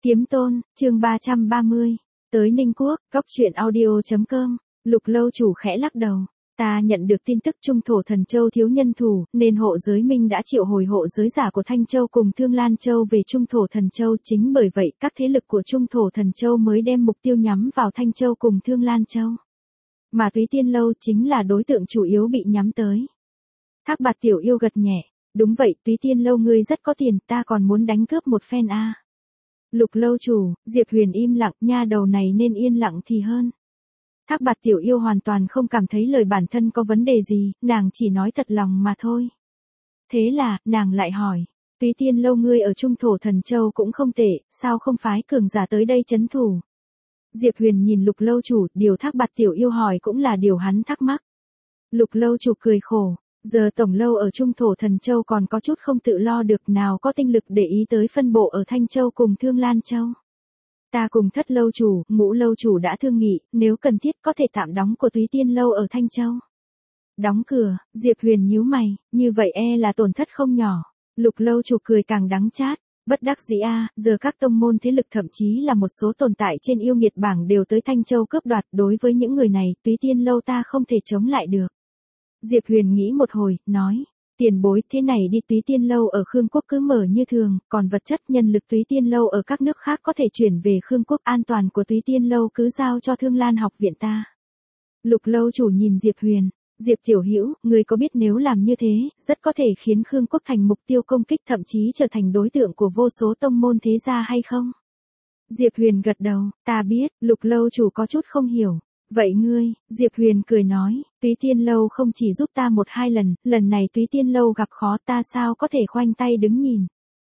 Kiếm Tôn, chương 330. Tới Ninh Quốc, góc truyện audio.com. Lục lâu chủ khẽ lắc đầu. Ta nhận được tin tức Trung Thổ Thần Châu thiếu nhân thủ, nên hộ giới minh đã triệu hồi hộ giới giả của Thanh Châu cùng Thương Lan Châu về Trung Thổ Thần Châu. Chính bởi vậy các thế lực của Trung Thổ Thần Châu mới đem mục tiêu nhắm vào Thanh Châu cùng Thương Lan Châu. Mà Túy Tiên Lâu chính là đối tượng chủ yếu bị nhắm tới. Thác Bạt Tiểu Yêu gật nhẹ. Đúng vậy, Túy Tiên Lâu ngươi rất có tiền, ta còn muốn đánh cướp một phen a. Lục lâu chủ, Diệp Huyền im lặng, nha đầu này nên yên lặng thì hơn. Thác Bạt Tiểu Yêu hoàn toàn không cảm thấy lời bản thân có vấn đề gì, nàng chỉ nói thật lòng mà thôi. Thế là, nàng lại hỏi, Túy Tiên Lâu ngươi ở Trung Thổ Thần Châu cũng không tệ, sao không phái cường giả tới đây trấn thủ? Diệp Huyền nhìn Lục lâu chủ, điều Thác Bạt Tiểu Yêu hỏi cũng là điều hắn thắc mắc. Lục lâu chủ cười khổ. Giờ tổng lâu ở Trung Thổ Thần Châu còn có chút không tự lo được, nào có tinh lực để ý tới phân bộ ở Thanh Châu cùng Thương Lan Châu. Ta cùng Thất lâu chủ, Ngũ lâu chủ đã thương nghị, nếu cần thiết có thể tạm đóng của Túy Tiên Lâu ở Thanh Châu. Đóng cửa, Diệp Huyền nhíu mày, như vậy là tổn thất không nhỏ. Lục lâu chủ cười càng đắng chát, bất đắc dĩ giờ các tông môn thế lực thậm chí là một số tồn tại trên yêu nghiệt bảng đều tới Thanh Châu cướp đoạt, đối với những người này, Túy Tiên Lâu ta không thể chống lại được. Diệp Huyền nghĩ một hồi, nói, tiền bối thế này đi, Túy Tiên Lâu ở Khương Quốc cứ mở như thường, còn vật chất nhân lực Túy Tiên Lâu ở các nước khác có thể chuyển về Khương Quốc, an toàn của Túy Tiên Lâu cứ giao cho Thương Lan học viện ta. Lục lâu chủ nhìn Diệp Huyền, Diệp tiểu hữu, người có biết nếu làm như thế, rất có thể khiến Khương Quốc thành mục tiêu công kích, thậm chí trở thành đối tượng của vô số tông môn thế gia hay không? Diệp Huyền gật đầu, ta biết. Lục lâu chủ có chút không hiểu. Vậy ngươi, Diệp Huyền cười nói, Túy Tiên Lâu không chỉ giúp ta 1-2 lần, lần này Túy Tiên Lâu gặp khó ta sao có thể khoanh tay đứng nhìn.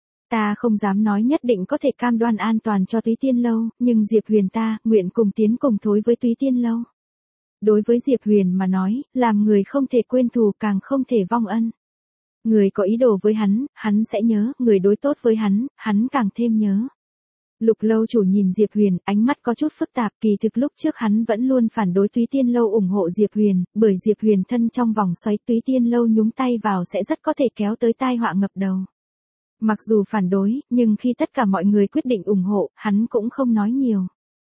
Ta không dám nói nhất định có thể cam đoan an toàn cho Túy Tiên Lâu, nhưng Diệp Huyền ta, nguyện cùng tiến cùng thối với Túy Tiên Lâu. Đối với Diệp Huyền mà nói, làm người không thể quên thù càng không thể vong ân. Người có ý đồ với hắn sẽ nhớ, người đối tốt với hắn càng thêm nhớ. Lục lâu chủ nhìn Diệp Huyền, ánh mắt có chút phức tạp, kỳ thực lúc trước hắn vẫn luôn phản đối Túy Tiên Lâu ủng hộ Diệp Huyền, bởi Diệp Huyền thân trong vòng xoáy, Túy Tiên Lâu nhúng tay vào sẽ rất có thể kéo tới tai họa ngập đầu. Mặc dù phản đối, nhưng khi tất cả mọi người quyết định ủng hộ, hắn cũng không nói nhiều.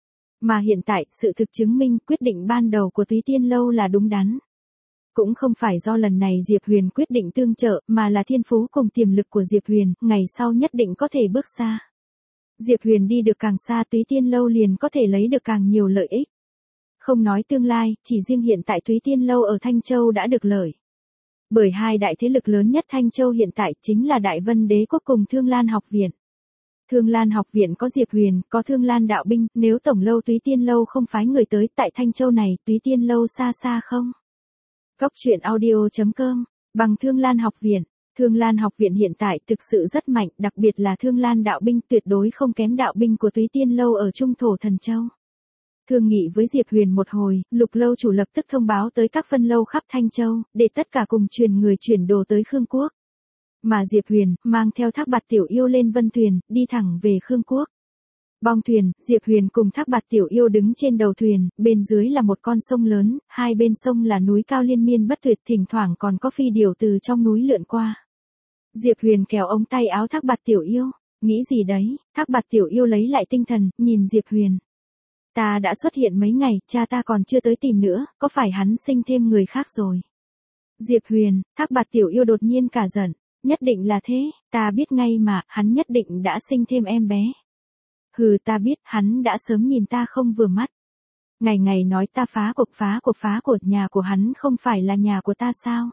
Mà hiện tại, sự thực chứng minh quyết định ban đầu của Túy Tiên Lâu là đúng đắn. Cũng không phải do lần này Diệp Huyền quyết định tương trợ, mà là thiên phú cùng tiềm lực của Diệp Huyền, ngày sau nhất định có thể bước xa. Diệp Huyền đi được càng xa, Túy Tiên Lâu liền có thể lấy được càng nhiều lợi ích. Không nói tương lai, chỉ riêng hiện tại Túy Tiên Lâu ở Thanh Châu đã được lợi. Bởi hai đại thế lực lớn nhất Thanh Châu hiện tại chính là Đại Vân Đế Quốc cùng Thương Lan học viện. Thương Lan học viện có Diệp Huyền, có Thương Lan đạo binh, nếu tổng lâu Túy Tiên Lâu không phái người tới tại Thanh Châu này, Túy Tiên Lâu xa xa không? Góc truyện audio.com, bằng Thương Lan học viện. Thương Lan học viện hiện tại thực sự rất mạnh, đặc biệt là Thương Lan đạo binh tuyệt đối không kém đạo binh của Túy Tiên Lâu ở Trung Thổ Thần Châu. Thương nghị với Diệp Huyền một hồi, Lục lâu chủ lập tức thông báo tới các phân lâu khắp Thanh Châu, để tất cả cùng truyền người chuyển đồ tới Khương Quốc. Mà Diệp Huyền, mang theo Thác Bạt Tiểu Yêu lên vân thuyền, đi thẳng về Khương Quốc. Bong thuyền, Diệp Huyền cùng Thác Bạt Tiểu Yêu đứng trên đầu thuyền, bên dưới là một con sông lớn, hai bên sông là núi cao liên miên bất tuyệt, thỉnh thoảng còn có phi điểu từ trong núi lượn qua. Diệp Huyền kéo ống tay áo Thác Bạt Tiểu Yêu, nghĩ gì đấy? Thác Bạt Tiểu Yêu lấy lại tinh thần, nhìn Diệp Huyền. Ta đã xuất hiện mấy ngày, cha ta còn chưa tới tìm nữa, có phải hắn sinh thêm người khác rồi? Diệp Huyền, Thác Bạt Tiểu Yêu đột nhiên cả giận, nhất định là thế, ta biết ngay mà, hắn nhất định đã sinh thêm em bé. Hừ, ta biết, hắn đã sớm nhìn ta không vừa mắt. Ngày ngày nói ta phá cuộc nhà của hắn không phải là nhà của ta sao?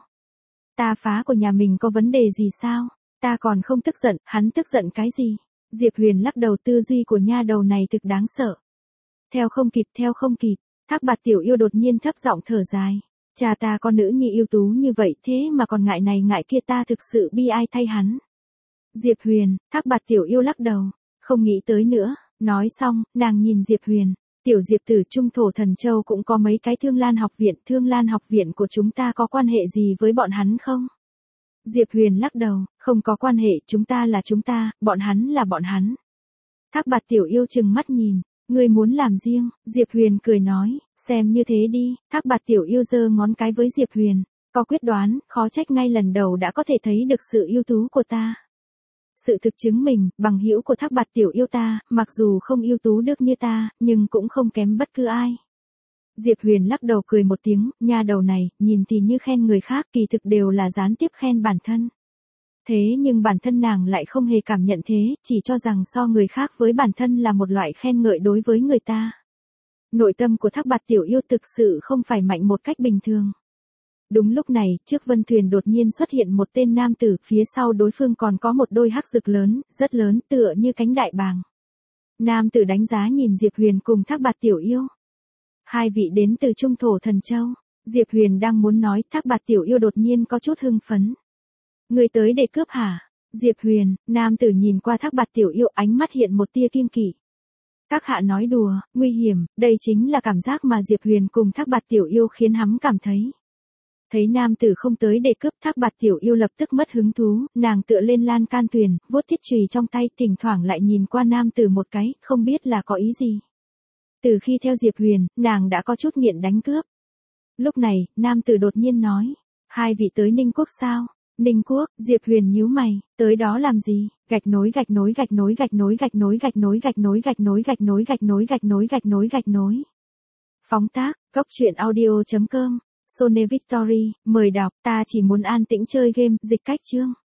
Ta phá của nhà mình có vấn đề gì sao? Ta còn không tức giận, hắn tức giận cái gì? Diệp Huyền lắc đầu, tư duy của nha đầu này thực đáng sợ. Theo không kịp, Thác Bạt Tiểu Yêu đột nhiên thấp giọng thở dài. Cha ta có nữ nhi ưu tú như vậy thế mà còn ngại này ngại kia, ta thực sự bi ai thay hắn. Diệp Huyền, Thác Bạt Tiểu Yêu lắc đầu, không nghĩ tới nữa. Nói xong, nàng nhìn Diệp Huyền. Tiểu Diệp tử, Trung Thổ Thần Châu cũng có mấy cái Thương Lan học viện của chúng ta có quan hệ gì với bọn hắn không? Diệp Huyền lắc đầu, không có quan hệ, chúng ta là chúng ta, bọn hắn là bọn hắn. Thác Bạt Tiểu Yêu trừng mắt nhìn, ngươi muốn làm riêng? Diệp Huyền cười nói, xem như thế đi. Thác Bạt Tiểu Yêu giơ ngón cái với Diệp Huyền, có quyết đoán, khó trách ngay lần đầu đã có thể thấy được sự ưu tú của ta. Sự thực chứng minh, bằng hữu của Thác Bạt tiểu yêu ta, mặc dù không ưu tú được như ta, nhưng cũng không kém bất cứ ai. Diệp Huyền lắc đầu cười một tiếng, nha đầu này, nhìn thì như khen người khác, kỳ thực đều là gián tiếp khen bản thân. Thế nhưng bản thân nàng lại không hề cảm nhận thế, chỉ cho rằng so người khác với bản thân là một loại khen ngợi đối với người ta. Nội tâm của Thác Bạt tiểu yêu thực sự không phải mạnh một cách bình thường. Đúng lúc này, trước Vân Thuyền đột nhiên xuất hiện một tên nam tử, phía sau đối phương còn có một đôi hắc rực lớn, rất lớn, tựa như cánh đại bàng. Nam tử đánh giá nhìn Diệp Huyền cùng Thác Bạt tiểu yêu. Hai vị đến từ Trung Thổ Thần Châu. Diệp Huyền đang muốn nói, Thác Bạt tiểu yêu đột nhiên có chút hưng phấn. Người tới để cướp hả? Diệp Huyền, nam tử nhìn qua Thác Bạt tiểu yêu, ánh mắt hiện một tia kiêng kỵ. Các hạ nói đùa, nguy hiểm, đây chính là cảm giác mà Diệp Huyền cùng Thác Bạt tiểu yêu khiến hắn cảm thấy. Thấy nam tử không tới để cướp, Thác Bạt tiểu yêu lập tức mất hứng thú, nàng tựa lên lan can thuyền, vuốt thiết chùy trong tay, thỉnh thoảng lại nhìn qua nam tử một cái, không biết là có ý gì. Từ khi theo Diệp Huyền, nàng đã có chút nghiện đánh cướp. Lúc này, nam tử đột nhiên nói, hai vị tới Ninh Quốc sao? Ninh Quốc, Diệp Huyền nhíu mày, tới đó làm gì? Gạch nối gạch nối gạch nối gạch nối gạch nối gạch nối gạch nối gạch nối gạch nối gạch nối gạch nối gạch nối gạch nối. Phóng tác, góc truyện audio.com, Sone Victory, mời đọc, ta chỉ muốn an tĩnh chơi game, dịch cách chương.